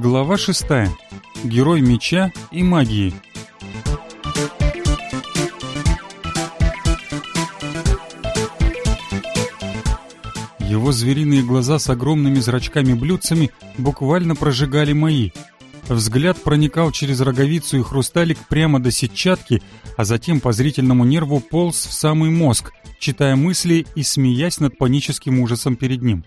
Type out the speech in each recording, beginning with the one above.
Глава 6. Герой меча и магии. Его звериные глаза с огромными зрачками-блюдцами буквально прожигали мои. Взгляд проникал через роговицу и хрусталик прямо до сетчатки, а затем по зрительному нерву полз в самый мозг, читая мысли и смеясь над паническим ужасом перед ним.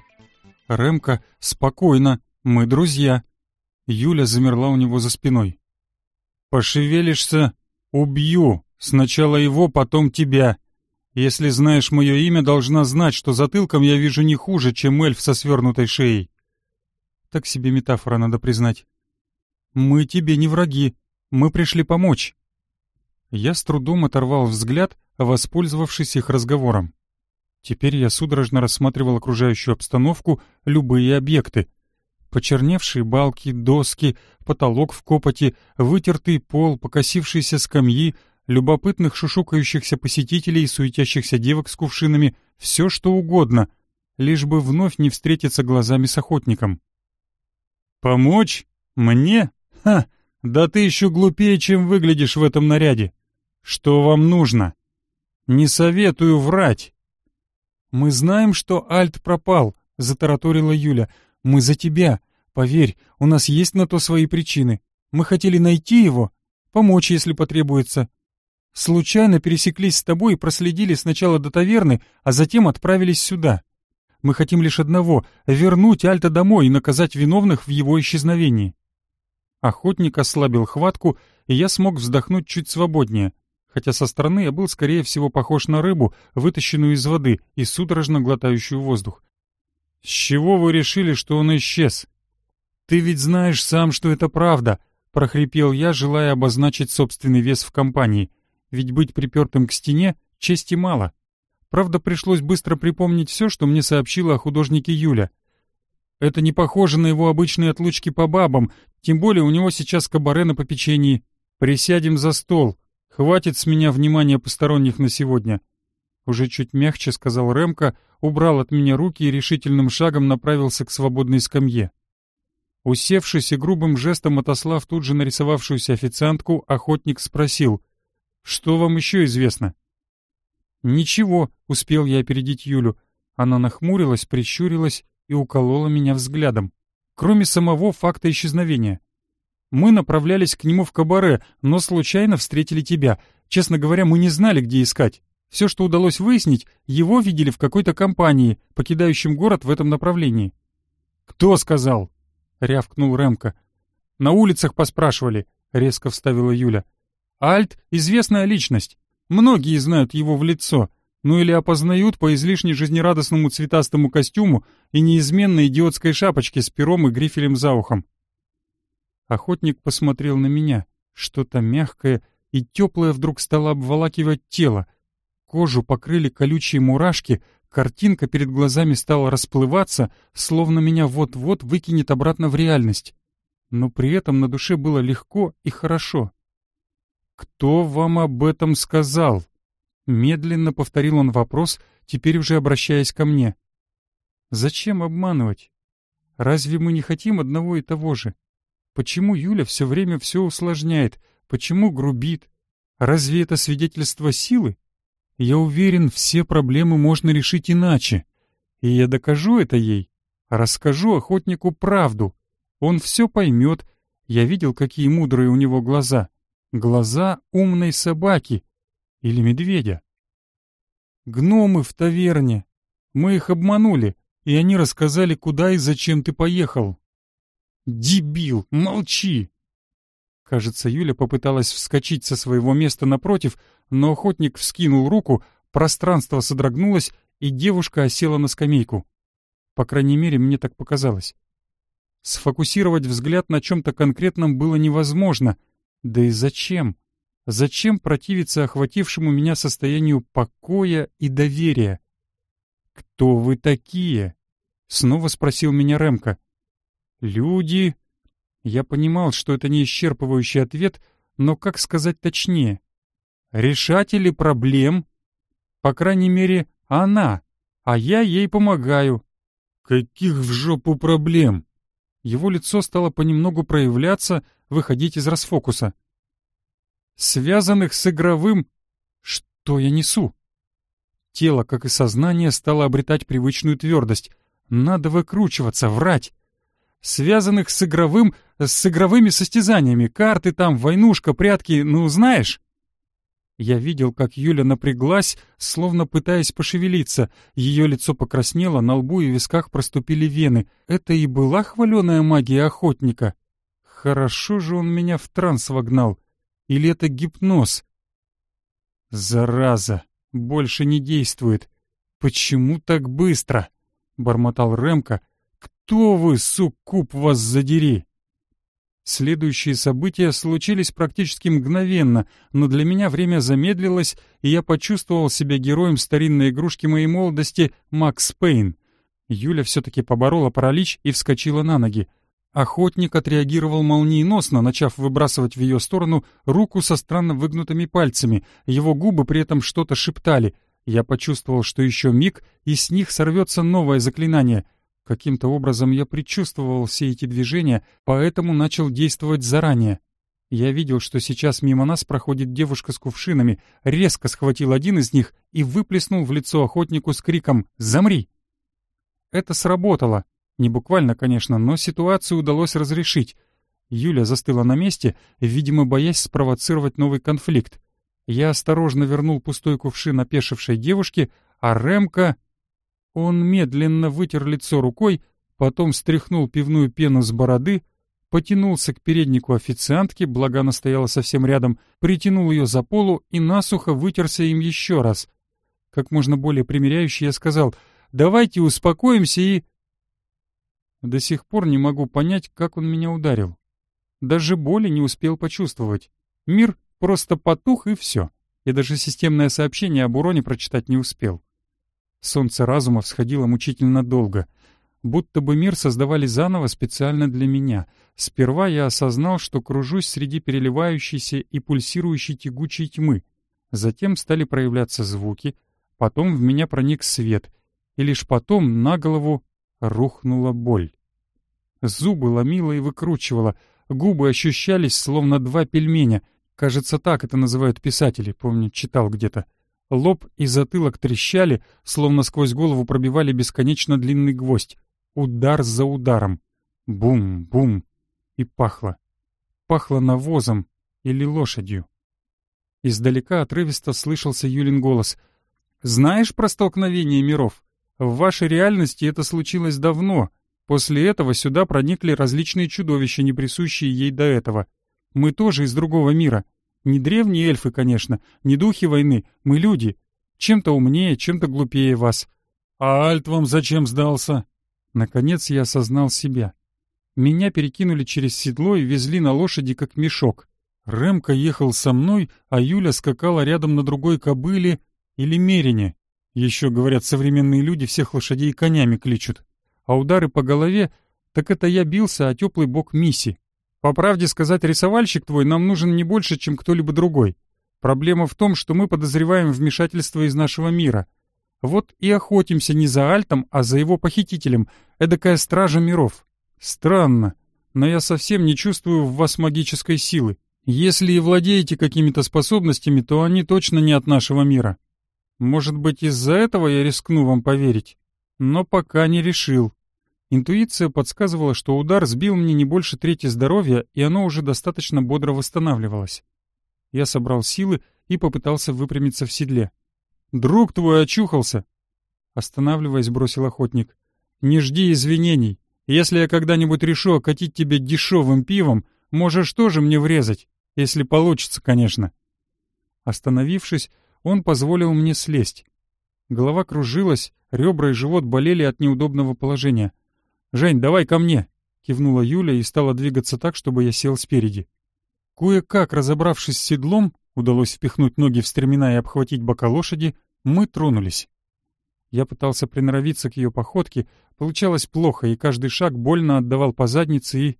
«Ремка, спокойно, мы друзья». Юля замерла у него за спиной. «Пошевелишься — убью. Сначала его, потом тебя. Если знаешь мое имя, должна знать, что затылком я вижу не хуже, чем эльф со свернутой шеей». Так себе метафора, надо признать. «Мы тебе не враги. Мы пришли помочь». Я с трудом оторвал взгляд, воспользовавшись их разговором. Теперь я судорожно рассматривал окружающую обстановку, любые объекты. Почерневшие балки, доски, потолок в копоти, вытертый пол, покосившиеся скамьи, любопытных шушукающихся посетителей и суетящихся девок с кувшинами, все что угодно, лишь бы вновь не встретиться глазами с охотником. «Помочь? Мне? Ха! Да ты еще глупее, чем выглядишь в этом наряде. Что вам нужно? Не советую врать». «Мы знаем, что Альт пропал», — затараторила Юля. «Мы за тебя. Поверь, у нас есть на то свои причины. Мы хотели найти его, помочь, если потребуется. Случайно пересеклись с тобой и проследили сначала до таверны, а затем отправились сюда. Мы хотим лишь одного — вернуть Альта домой и наказать виновных в его исчезновении». Охотник ослабил хватку, и я смог вздохнуть чуть свободнее, хотя со стороны я был, скорее всего, похож на рыбу, вытащенную из воды и судорожно глотающую воздух. «С чего вы решили, что он исчез?» «Ты ведь знаешь сам, что это правда», — прохрипел я, желая обозначить собственный вес в компании, ведь быть припертым к стене чести мало. Правда, пришлось быстро припомнить все, что мне сообщила о художнике Юля. Это не похоже на его обычные отлучки по бабам, тем более у него сейчас кабаре на попечении. Присядем за стол. Хватит с меня внимания посторонних на сегодня. Уже чуть мягче сказал Ремка, убрал от меня руки и решительным шагом направился к свободной скамье. Усевшись и грубым жестом отослав тут же нарисовавшуюся официантку, охотник спросил: «Что вам еще известно?» «Ничего», — успел я опередить Юлю. Она нахмурилась, прищурилась и уколола меня взглядом. «Кроме самого факта исчезновения. Мы направлялись к нему в кабаре, но случайно встретили тебя. Честно говоря, мы не знали, где искать. Все, что удалось выяснить, его видели в какой-то компании, покидающем город в этом направлении». «Кто сказал?» — рявкнул Ремка. «На улицах поспрашивали», — резко вставила Юля. «Альт — известная личность. Многие знают его в лицо, ну или опознают по излишне жизнерадостному цветастому костюму и неизменной идиотской шапочке с пером и грифелем за ухом». Охотник посмотрел на меня. Что-то мягкое и теплое вдруг стало обволакивать тело. Кожу покрыли колючие мурашки, картинка перед глазами стала расплываться, словно меня вот-вот выкинет обратно в реальность. Но при этом на душе было легко и хорошо. «Кто вам об этом сказал?» Медленно повторил он вопрос, теперь уже обращаясь ко мне. «Зачем обманывать? Разве мы не хотим одного и того же? Почему Юля все время все усложняет? Почему грубит? Разве это свидетельство силы? Я уверен, все проблемы можно решить иначе. И я докажу это ей. Расскажу охотнику правду. Он все поймет. Я видел, какие мудрые у него глаза. Глаза умной собаки. Или медведя. Гномы в таверне. Мы их обманули, и они рассказали, куда и зачем ты поехал». «Дебил, молчи!» Кажется, Юля попыталась вскочить со своего места напротив, но охотник вскинул руку, пространство содрогнулось, и девушка осела на скамейку. По крайней мере, мне так показалось. Сфокусировать взгляд на чем-то конкретном было невозможно. Да и зачем? Зачем противиться охватившему меня состоянию покоя и доверия? «Кто вы такие?» — снова спросил меня Ремка. «Люди...» Я понимал, что это не исчерпывающий ответ, но как сказать точнее? «Решатели проблем?» По крайней мере, она, а я ей помогаю. «Каких в жопу проблем?» Его лицо стало понемногу проявляться, выходить из расфокуса. Связанных с игровым... Что я несу? Тело, как и сознание, стало обретать привычную твердость. Надо выкручиваться, врать. Связанных с игровыми состязаниями. Карты там, войнушка, прятки, ну знаешь. Я видел, как Юля напряглась, словно пытаясь пошевелиться. Ее лицо покраснело, на лбу и висках проступили вены. Это и была хваленая магия охотника. Хорошо же он меня в транс вогнал. Или это гипноз? Зараза, больше не действует. Почему так быстро? Бормотал Ремка. Кто вы, суккуб, вас задери? Следующие события случились практически мгновенно, но для меня время замедлилось, и я почувствовал себя героем старинной игрушки моей молодости Макс Пейн. Юля все-таки поборола паралич и вскочила на ноги. Охотник отреагировал молниеносно, начав выбрасывать в ее сторону руку со странно выгнутыми пальцами. Его губы при этом что-то шептали. Я почувствовал, что еще миг, и с них сорвется новое заклинание. Каким-то образом я предчувствовал все эти движения, поэтому начал действовать заранее. Я видел, что сейчас мимо нас проходит девушка с кувшинами, резко схватил один из них и выплеснул в лицо охотнику с криком «Замри!». Это сработало. Не буквально, конечно, но ситуацию удалось разрешить. Юля застыла на месте, видимо, боясь спровоцировать новый конфликт. Я осторожно вернул пустой кувшин опешившей девушке, а Ремка... Он медленно вытер лицо рукой, потом стряхнул пивную пену с бороды, потянулся к переднику официантки, благо она стояла совсем рядом, притянул ее за полу и насухо вытерся им еще раз. Как можно более примиряюще я сказал: «Давайте успокоимся и...» До сих пор не могу понять, как он меня ударил. Даже боли не успел почувствовать. Мир просто потух, и все. Я даже системное сообщение об уроне прочитать не успел. Солнце разума всходило мучительно долго. Будто бы мир создавали заново специально для меня. Сперва я осознал, что кружусь среди переливающейся и пульсирующей тягучей тьмы. Затем стали проявляться звуки, потом в меня проник свет, и лишь потом на голову рухнула боль. Зубы ломило и выкручивало, губы ощущались, словно два пельменя. Кажется, так это называют писатели, помню, читал где-то. Лоб и затылок трещали, словно сквозь голову пробивали бесконечно длинный гвоздь. Удар за ударом. Бум-бум. И пахло. Пахло навозом или лошадью. Издалека отрывисто слышался Юлин голос. «Знаешь про столкновение миров? В вашей реальности это случилось давно. После этого сюда проникли различные чудовища, не присущие ей до этого. Мы тоже из другого мира. Не древние эльфы, конечно, не духи войны, мы люди. Чем-то умнее, чем-то глупее вас. А Альт вам зачем сдался?» Наконец я осознал себя. Меня перекинули через седло и везли на лошади, как мешок. Ремка ехал со мной, а Юля скакала рядом на другой кобыле или мерине. Еще, говорят, современные люди всех лошадей конями кличут. А удары по голове, так это я бился о теплый бок Мисси. По правде сказать, рисовальщик твой нам нужен не больше, чем кто-либо другой. Проблема в том, что мы подозреваем вмешательство из нашего мира. Вот и охотимся не за Альтом, а за его похитителем, эдакая стража миров. Странно, но я совсем не чувствую в вас магической силы. Если и владеете какими-то способностями, то они точно не от нашего мира. Может быть, из-за этого я рискну вам поверить? Но пока не решил. Интуиция подсказывала, что удар сбил мне не больше трети здоровья, и оно уже достаточно бодро восстанавливалось. Я собрал силы и попытался выпрямиться в седле. «Друг твой очухался!» Останавливаясь, бросил охотник. «Не жди извинений. Если я когда-нибудь решу окатить тебя дешевым пивом, можешь тоже мне врезать, если получится, конечно». Остановившись, он позволил мне слезть. Голова кружилась, ребра и живот болели от неудобного положения. «Жень, давай ко мне!» — кивнула Юля и стала двигаться так, чтобы я сел спереди. Кое-как, разобравшись с седлом, удалось впихнуть ноги в стремена и обхватить бока лошади, мы тронулись. Я пытался приноровиться к ее походке, получалось плохо, и каждый шаг больно отдавал по заднице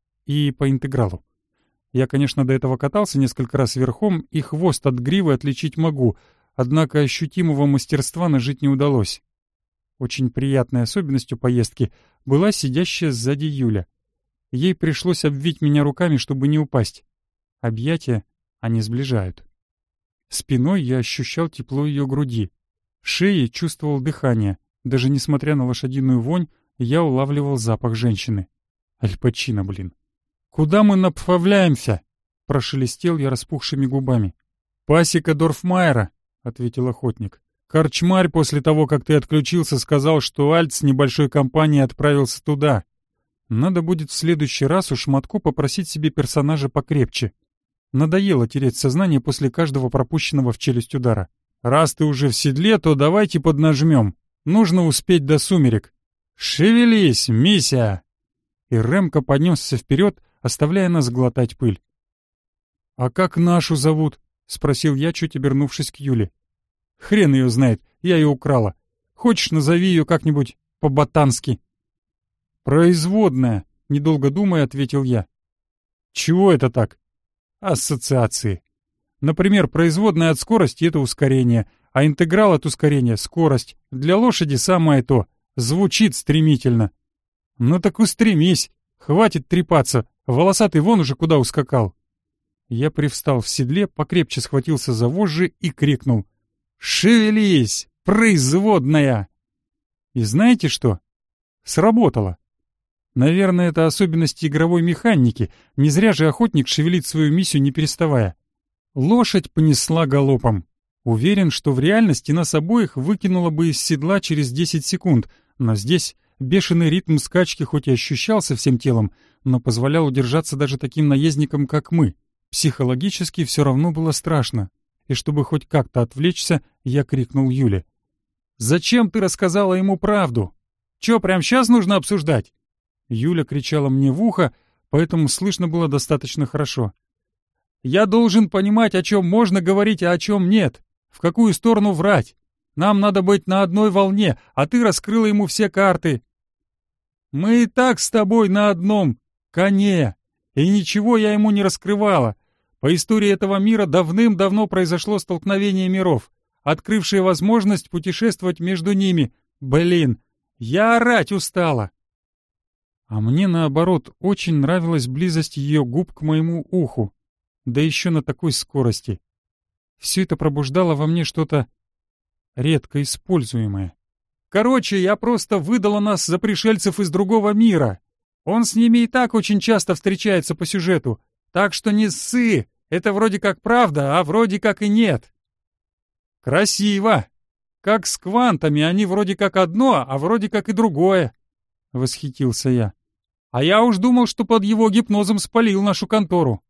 и по интегралу. Я, конечно, до этого катался несколько раз верхом, и хвост от гривы отличить могу, однако ощутимого мастерства нажить не удалось. Очень приятной особенностью поездки была сидящая сзади Юля. Ей пришлось обвить меня руками, чтобы не упасть. Объятия они сближают. Спиной я ощущал тепло ее груди. Шеей чувствовал дыхание. Даже несмотря на лошадиную вонь, я улавливал запах женщины. Аль Пачино, блин. «Куда мы направляемся?» — прошелестел я распухшими губами. «Пасека Дорфмайера», — ответил охотник. «Корчмарь после того, как ты отключился, сказал, что Альт с небольшой компанией отправился туда. Надо будет в следующий раз у Шматко попросить себе персонажа покрепче. Надоело терять сознание после каждого пропущенного в челюсть удара. Раз ты уже в седле, то давайте поднажмем. Нужно успеть до сумерек. Шевелись, Мися!» И Ремко поднесся вперед, оставляя нас глотать пыль. «А как нашу зовут?» — спросил я, чуть обернувшись к Юле. «Хрен ее знает, я ее украла. Хочешь, назови ее как-нибудь по-ботански?» «Производная», — недолго думая, ответил я. «Чего это так?» «Ассоциации. Например, производная от скорости — это ускорение, а интеграл от ускорения — скорость. Для лошади самое то. Звучит стремительно». «Ну так устремись. Хватит трепаться. Волосатый вон уже куда ускакал». Я привстал в седле, покрепче схватился за вожжи и крикнул: «Шевелись, производная!» И знаете что? Сработало. Наверное, это особенности игровой механики. Не зря же охотник шевелит свою миссию, не переставая. Лошадь понесла галопом. Уверен, что в реальности нас обоих выкинуло бы из седла через 10 секунд, но здесь бешеный ритм скачки хоть и ощущался всем телом, но позволял удержаться даже таким наездникам, как мы. Психологически все равно было страшно. И чтобы хоть как-то отвлечься, я крикнул Юле: «Зачем ты рассказала ему правду? Чё, прямо сейчас нужно обсуждать?» Юля кричала мне в ухо, поэтому слышно было достаточно хорошо. «Я должен понимать, о чем можно говорить, а о чем нет. В какую сторону врать. Нам надо быть на одной волне, а ты раскрыла ему все карты». «Мы и так с тобой на одном коне, и ничего я ему не раскрывала. По истории этого мира давным-давно произошло столкновение миров, открывшее возможность путешествовать между ними. Блин, я орать устала». А мне, наоборот, очень нравилась близость ее губ к моему уху, да еще на такой скорости. Все это пробуждало во мне что-то редко используемое. «Короче, я просто выдала нас за пришельцев из другого мира. Он с ними и так очень часто встречается по сюжету, так что не ссы, это вроде как правда, а вроде как и нет». «Красиво! Как с квантами, они вроде как одно, а вроде как и другое», — восхитился я. «А я уж думал, что под его гипнозом спалил нашу контору».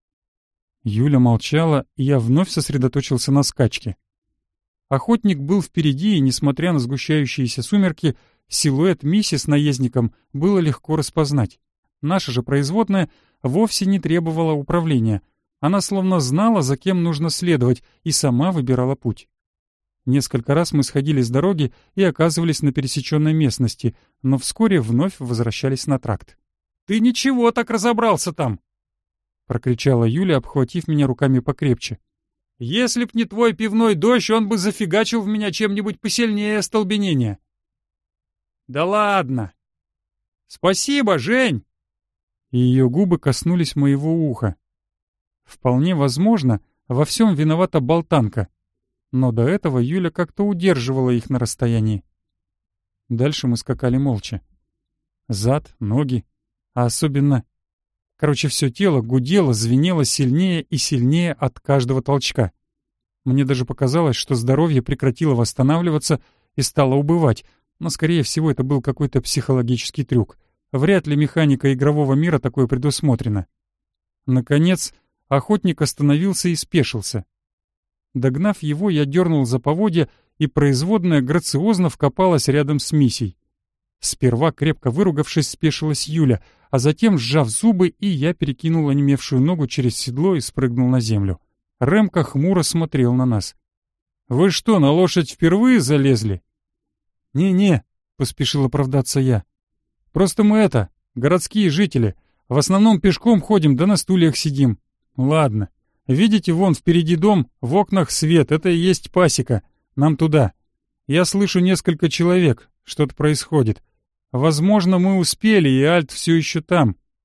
Юля молчала, и я вновь сосредоточился на скачке. Охотник был впереди, и, несмотря на сгущающиеся сумерки, силуэт Миси с наездником было легко распознать. Наша же производная вовсе не требовала управления. Она словно знала, за кем нужно следовать, и сама выбирала путь. Несколько раз мы сходили с дороги и оказывались на пересеченной местности, но вскоре вновь возвращались на тракт. «Ты ничего так разобрался там!» — прокричала Юля, обхватив меня руками покрепче. «Если б не твой пивной дождь, он бы зафигачил в меня чем-нибудь посильнее остолбенения». «Да ладно!» «Спасибо, Жень!» И ее губы коснулись моего уха. Вполне возможно, во всем виновата болтанка. Но до этого Юля как-то удерживала их на расстоянии. Дальше мы скакали молча. Зад, ноги, а особенно... Короче, все тело гудело, звенело сильнее и сильнее от каждого толчка. Мне даже показалось, что здоровье прекратило восстанавливаться и стало убывать, но, скорее всего, это был какой-то психологический трюк. Вряд ли механика игрового мира такое предусмотрена. Наконец, охотник остановился и спешился. Догнав его, я дернул за поводья, и производная грациозно вкопалась рядом с Мисей. Сперва, крепко выругавшись, спешилась Юля, а затем, сжав зубы, и я перекинул онемевшую ногу через седло и спрыгнул на землю. Ремко хмуро смотрел на нас. «Вы что, на лошадь впервые залезли?» «Не-не», — поспешил оправдаться я. «Просто мы городские жители. В основном пешком ходим, да на стульях сидим. Ладно. Видите, вон впереди дом, в окнах свет, это и есть пасека. Нам туда. Я слышу несколько человек, что-то происходит. Возможно, мы успели, и Альт все еще там.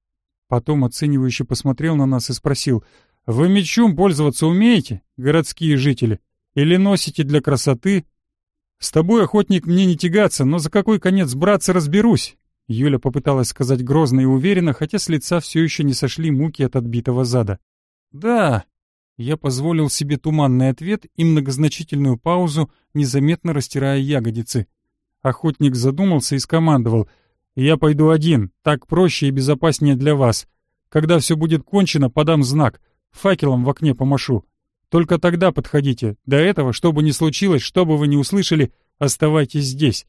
Потом оценивающе посмотрел на нас и спросил: «Вы мечом пользоваться умеете, городские жители? Или носите для красоты?» «С тобой, охотник, мне не тягаться, но за какой конец браться разберусь!» Юля попыталась сказать грозно и уверенно, хотя с лица все еще не сошли муки от отбитого зада. «Да!» Я позволил себе туманный ответ и многозначительную паузу, незаметно растирая ягодицы. Охотник задумался и скомандовал: «Я пойду один, так проще и безопаснее для вас. Когда все будет кончено, подам знак, факелом в окне помашу. Только тогда подходите. До этого, что бы ни случилось, что бы вы ни услышали, оставайтесь здесь».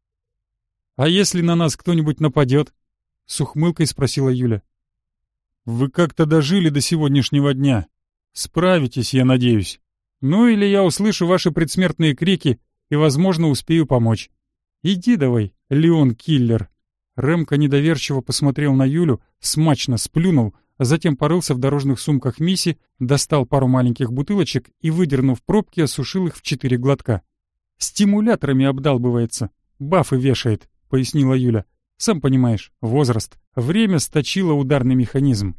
«А если на нас кто-нибудь нападет?» — с ухмылкой спросила Юля. «Вы как-то дожили до сегодняшнего дня. Справитесь, я надеюсь. Ну или я услышу ваши предсмертные крики и, возможно, успею помочь. Иди давай, Леон-киллер». Ремка недоверчиво посмотрел на Юлю, смачно сплюнул, а затем порылся в дорожных сумках Миси, достал пару маленьких бутылочек и, выдернув пробки, осушил их в 4 глотка. «Стимуляторами обдалбывается, бафы вешает», — пояснила Юля. «Сам понимаешь, возраст. Время сточило ударный механизм».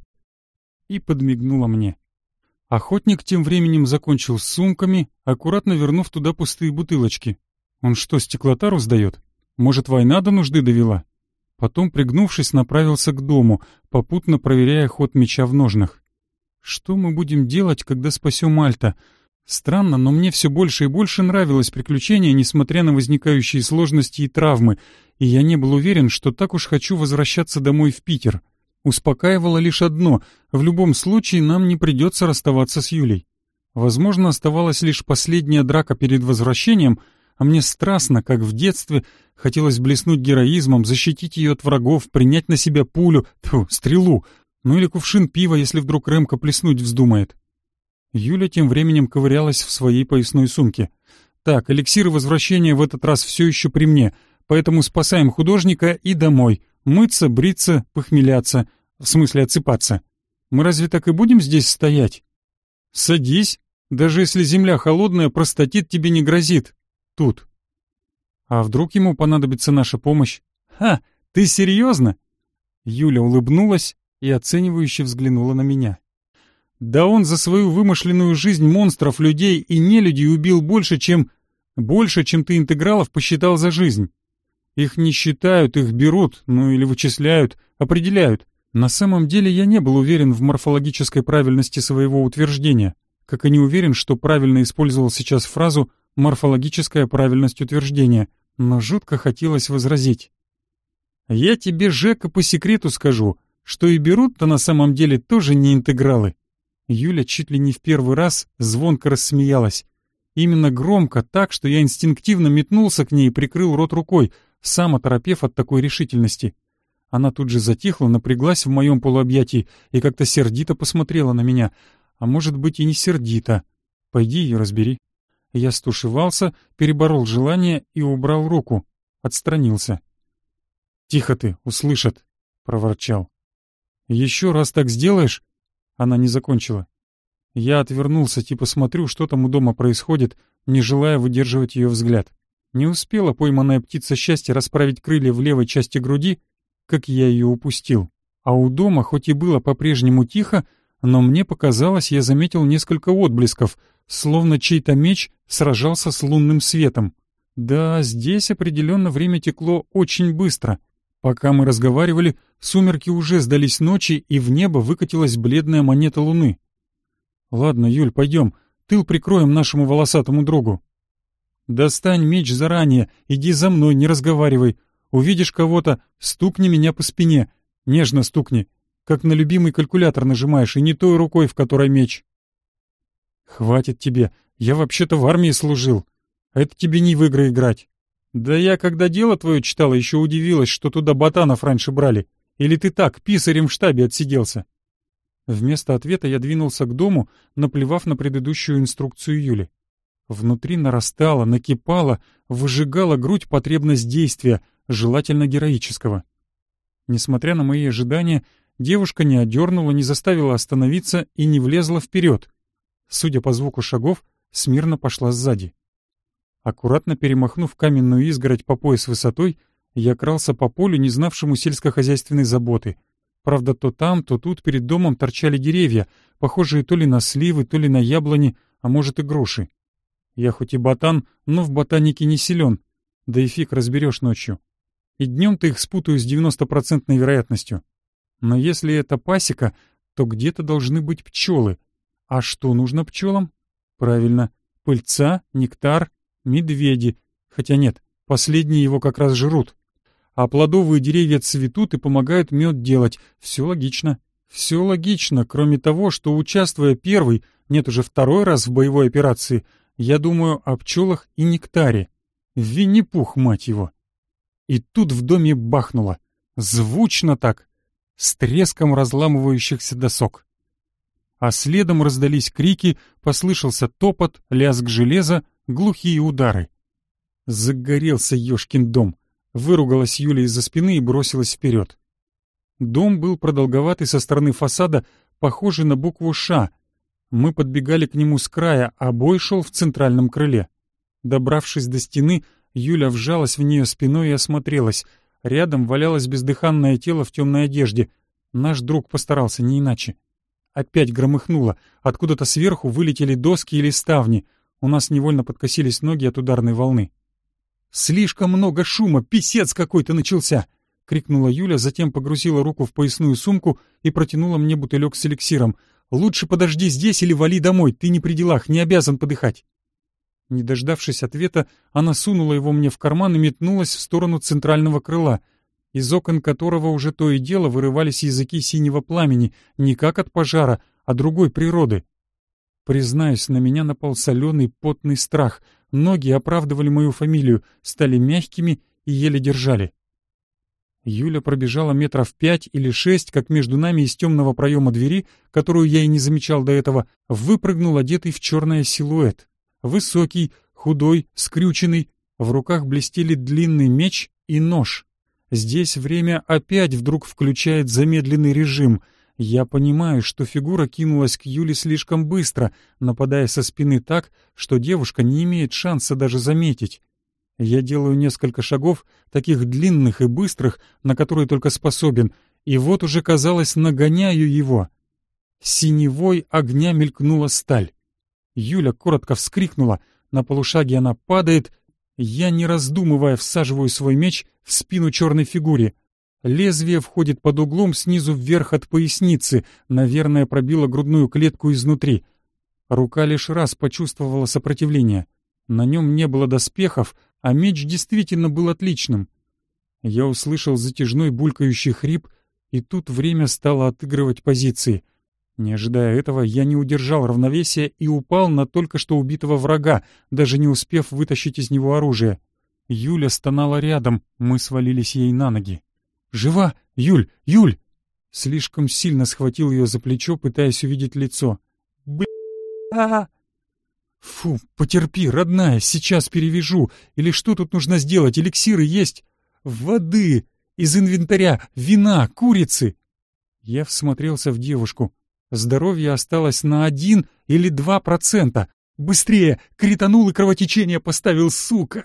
И подмигнула мне. Охотник тем временем закончил с сумками, аккуратно вернув туда пустые бутылочки. Он что, стеклотару сдает? Может, война до нужды довела? Потом, пригнувшись, направился к дому, попутно проверяя ход меча в ножнах. Что мы будем делать, когда спасем Альта? Странно, но мне все больше и больше нравилось приключение, несмотря на возникающие сложности и травмы, и я не был уверен, что так уж хочу возвращаться домой в Питер. Успокаивало лишь одно — в любом случае нам не придется расставаться с Юлей. Возможно, оставалась лишь последняя драка перед возвращением, а мне страстно, как в детстве, хотелось блеснуть героизмом, защитить ее от врагов, принять на себя пулю, стрелу, ну или кувшин пива, если вдруг Ремка плеснуть вздумает. Юля тем временем ковырялась в своей поясной сумке. «Так, эликсиры возвращения в этот раз все еще при мне, поэтому спасаем художника и домой. Мыться, бриться, похмеляться, в смысле отсыпаться. Мы разве так и будем здесь стоять?» «Садись, даже если земля холодная, простатит тебе не грозит. Тут». «А вдруг ему понадобится наша помощь?» «Ха, ты серьезно?» Юля улыбнулась и оценивающе взглянула на меня. «Да он за свою вымышленную жизнь монстров, людей и нелюдей убил больше, чем ты интегралов посчитал за жизнь. Их не считают, их берут, ну или вычисляют, определяют. На самом деле я не был уверен в морфологической правильности своего утверждения, как и не уверен, что правильно использовал сейчас фразу «морфологическая правильность утверждения», но жутко хотелось возразить. «Я тебе, Жека, по секрету скажу, что и берут-то на самом деле тоже не интегралы». Юля чуть ли не в первый раз звонко рассмеялась. Именно громко, так, что я инстинктивно метнулся к ней и прикрыл рот рукой, сам оторопев от такой решительности. Она тут же затихла, напряглась в моем полуобъятии и как-то сердито посмотрела на меня. А может быть и не сердито. Пойди ее разбери. Я стушевался, переборол желание и убрал руку. Отстранился. «Тихо ты, услышат», — проворчал. «Еще раз так сделаешь?» Она не закончила. Я отвернулся, типа смотрю, что там у дома происходит, не желая выдерживать ее взгляд. Не успела пойманная птица счастья расправить крылья в левой части груди, как я ее упустил. А у дома, хоть и было по-прежнему тихо, но мне показалось, я заметил несколько отблесков, словно чей-то меч сражался с лунным светом. Да, здесь определенно время текло очень быстро. Пока мы разговаривали, сумерки уже сдались ночи, и в небо выкатилась бледная монета луны. «Ладно, Юль, пойдем, тыл прикроем нашему волосатому другу». «Достань меч заранее, иди за мной, не разговаривай. Увидишь кого-то, стукни меня по спине, нежно стукни, как на любимый калькулятор нажимаешь, и не той рукой, в которой меч». «Хватит тебе, я вообще-то в армии служил. Это тебе не в игры играть». «Да я, когда дело твое читала, еще удивилась, что туда ботанов раньше брали. Или ты так, писарем в штабе отсиделся?» Вместо ответа я двинулся к дому, наплевав на предыдущую инструкцию Юли. Внутри нарастала, накипала, выжигала грудь потребность действия, желательно героического. Несмотря на мои ожидания, девушка не одернула, не заставила остановиться и не влезла вперед. Судя по звуку шагов, смирно пошла сзади. Аккуратно перемахнув каменную изгородь по пояс высотой, я крался по полю, не знавшему сельскохозяйственной заботы. Правда, то там, то тут перед домом торчали деревья, похожие то ли на сливы, то ли на яблони, а может и груши. Я хоть и ботан, но в ботанике не силен, да и фиг разберешь ночью. И днем-то их спутаю с 90% вероятностью. Но если это пасека, то где-то должны быть пчелы. А что нужно пчелам? Правильно, пыльца, нектар, медведи. Хотя нет, последние его как раз жрут. А плодовые деревья цветут и помогают мед делать. Все логично. Все логично, кроме того, что, участвуя первый, нет уже второй раз в боевой операции, я думаю о пчелах и нектаре. Винни-Пух, мать его. И тут в доме бахнуло. Звучно так, с треском разламывающихся досок. А следом раздались крики, послышался топот, лязг железа, глухие удары. Загорелся ёшкин дом. Выругалась Юля из-за спины и бросилась вперед. Дом был продолговатый со стороны фасада, похожий на букву «Ш». Мы подбегали к нему с края, а бой шел в центральном крыле. Добравшись до стены, Юля вжалась в нее спиной и осмотрелась. Рядом валялось бездыханное тело в темной одежде. Наш друг постарался, не иначе. Опять громыхнуло. Откуда-то сверху вылетели доски или ставни. У нас невольно подкосились ноги от ударной волны. «Слишком много шума, писец какой-то начался!» — крикнула Юля, затем погрузила руку в поясную сумку и протянула мне бутылек с эликсиром. «Лучше подожди здесь или вали домой, ты не при делах, не обязан подыхать!» Не дождавшись ответа, она сунула его мне в карман и метнулась в сторону центрального крыла, из окон которого уже то и дело вырывались языки синего пламени, не как от пожара, а другой природы. Признаюсь, на меня напал соленый, потный страх. Ноги оправдывали мою фамилию, стали мягкими и еле держали. Юля пробежала метров 5 или 6, как между нами из темного проема двери, которую я и не замечал до этого, выпрыгнул одетый в черное силуэт. Высокий, худой, скрюченный, в руках блестели длинный меч и нож. Здесь время опять вдруг включает замедленный режим. Я понимаю, что фигура кинулась к Юле слишком быстро, нападая со спины так, что девушка не имеет шанса даже заметить. Я делаю несколько шагов, таких длинных и быстрых, на которые только способен, и вот уже, казалось, нагоняю его. Синевой огня мелькнула сталь. Юля коротко вскрикнула, на полушаге она падает. Я, не раздумывая, всаживаю свой меч в спину черной фигуре. Лезвие входит под углом снизу вверх от поясницы, наверное, пробило грудную клетку изнутри. Рука лишь раз почувствовала сопротивление. На нем не было доспехов, а меч действительно был отличным. Я услышал затяжной булькающий хрип, и тут время стало отыгрывать позиции. Не ожидая этого, я не удержал равновесия и упал на только что убитого врага, даже не успев вытащить из него оружие. Юля стонала рядом, мы свалились ей на ноги. «Жива! Юль! Юль!» Слишком сильно схватил ее за плечо, пытаясь увидеть лицо. «Бля!» «Фу, потерпи, родная, сейчас перевяжу. Или что тут нужно сделать? Эликсиры есть? Воды! Из инвентаря! Вина! Курицы!» Я всмотрелся в девушку. Здоровье осталось на 1 или 2%. «Быстрее! Кританул и кровотечение поставил, сука!»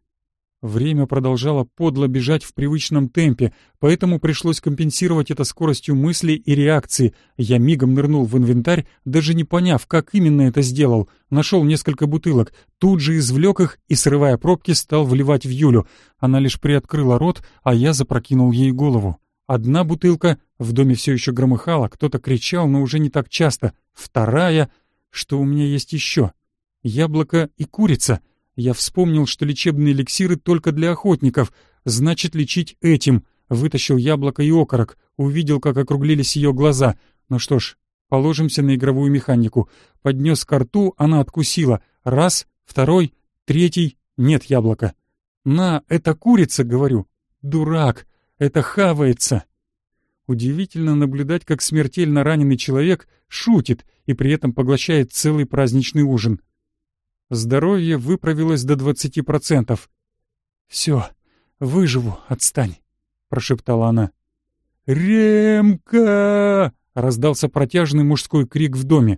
Время продолжало подло бежать в привычном темпе, поэтому пришлось компенсировать это скоростью мысли и реакции. Я мигом нырнул в инвентарь, даже не поняв, как именно это сделал. Нашел несколько бутылок, тут же извлек их и, срывая пробки, стал вливать в Юлю. Она лишь приоткрыла рот, а я запрокинул ей голову. Одна бутылка, в доме все еще громыхало, кто-то кричал, но уже не так часто. Вторая, что у меня есть еще? Яблоко и курица. Я вспомнил, что лечебные эликсиры только для охотников, значит, лечить этим. Вытащил яблоко и окорок, увидел, как округлились ее глаза. Ну что ж, положимся на игровую механику. Поднес ко рту, она откусила. Раз, второй, третий, нет яблока. «На, это курица», — говорю. «Дурак, это хавается». Удивительно наблюдать, как смертельно раненый человек шутит и при этом поглощает целый праздничный ужин. Здоровье выправилось до 20%. «Все, выживу, отстань», — прошептала она. «Ремка!» — раздался протяжный мужской крик в доме.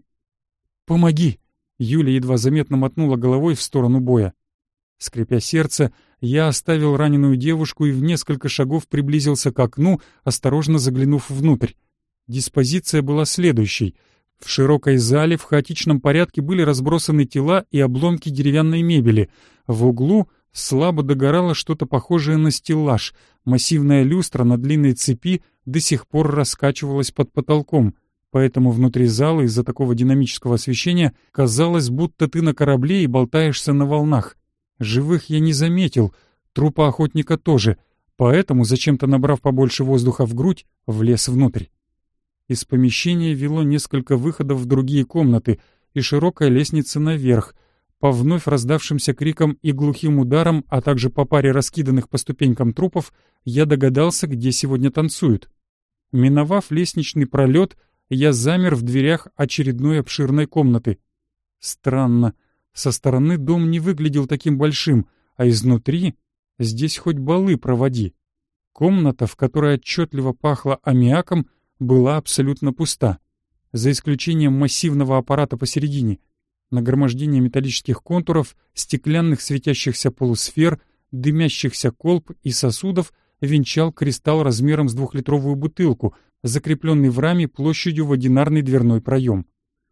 «Помоги!» — Юля едва заметно мотнула головой в сторону боя. Скрипя сердце, Я оставил раненую девушку и в несколько шагов приблизился к окну, осторожно заглянув внутрь. Диспозиция была следующей. В широкой зале в хаотичном порядке были разбросаны тела и обломки деревянной мебели. В углу слабо догорало что-то похожее на стеллаж. Массивная люстра на длинной цепи до сих пор раскачивалась под потолком, поэтому внутри зала из-за такого динамического освещения казалось, будто ты на корабле и болтаешься на волнах. Живых я не заметил, трупа охотника тоже, поэтому, зачем-то набрав побольше воздуха в грудь, влез внутрь. Из помещения вело несколько выходов в другие комнаты и широкая лестница наверх. По вновь раздавшимся крикам и глухим ударам, а также по паре раскиданных по ступенькам трупов, я догадался, где сегодня танцуют. Миновав лестничный пролет, я замер в дверях очередной обширной комнаты. Странно, со стороны дом не выглядел таким большим, а изнутри здесь хоть балы проводи. Комната, в которой отчетливо пахло аммиаком, была абсолютно пуста, за исключением массивного аппарата посередине. Нагромождение металлических контуров, стеклянных светящихся полусфер, дымящихся колб и сосудов венчал кристалл размером с 2-литровую бутылку, закрепленный в раме площадью в одинарный дверной проем.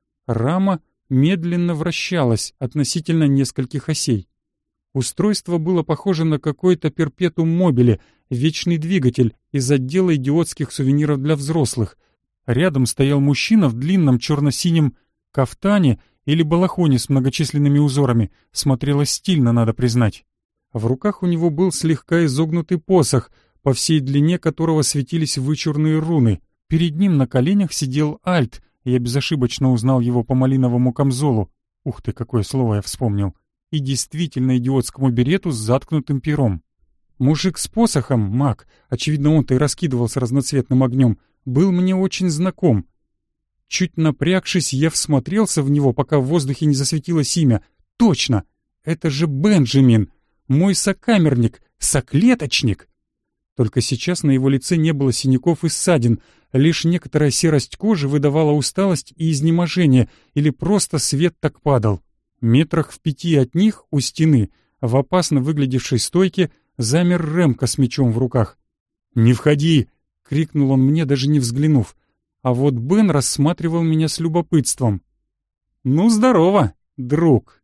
Рама медленно вращалась относительно нескольких осей. Устройство было похоже на какой-то перпетум мобиле, вечный двигатель из отдела идиотских сувениров для взрослых. Рядом стоял мужчина в длинном черно-синем кафтане или балахоне с многочисленными узорами. Смотрелось стильно, надо признать. В руках у него был слегка изогнутый посох, по всей длине которого светились вычурные руны. Перед ним на коленях сидел Альт, я безошибочно узнал его по малиновому камзолу. Ух ты, какое слово я вспомнил. И действительно идиотскому берету с заткнутым пером. Мужик с посохом, маг, очевидно он-то и раскидывался разноцветным огнем, был мне очень знаком. Чуть напрягшись, я всмотрелся в него, пока в воздухе не засветилось имя. Точно! Это же Бенджамин! Мой сокамерник, соклеточник! Только сейчас на его лице не было синяков и ссадин, лишь некоторая серость кожи выдавала усталость и изнеможение, или просто свет так падал. Метрах в 5 от них, у стены, в опасно выглядевшей стойке, замер Ремко с мечом в руках. «Не входи!» — крикнул он мне, даже не взглянув. А вот Бен рассматривал меня с любопытством. «Ну, здорово, друг!»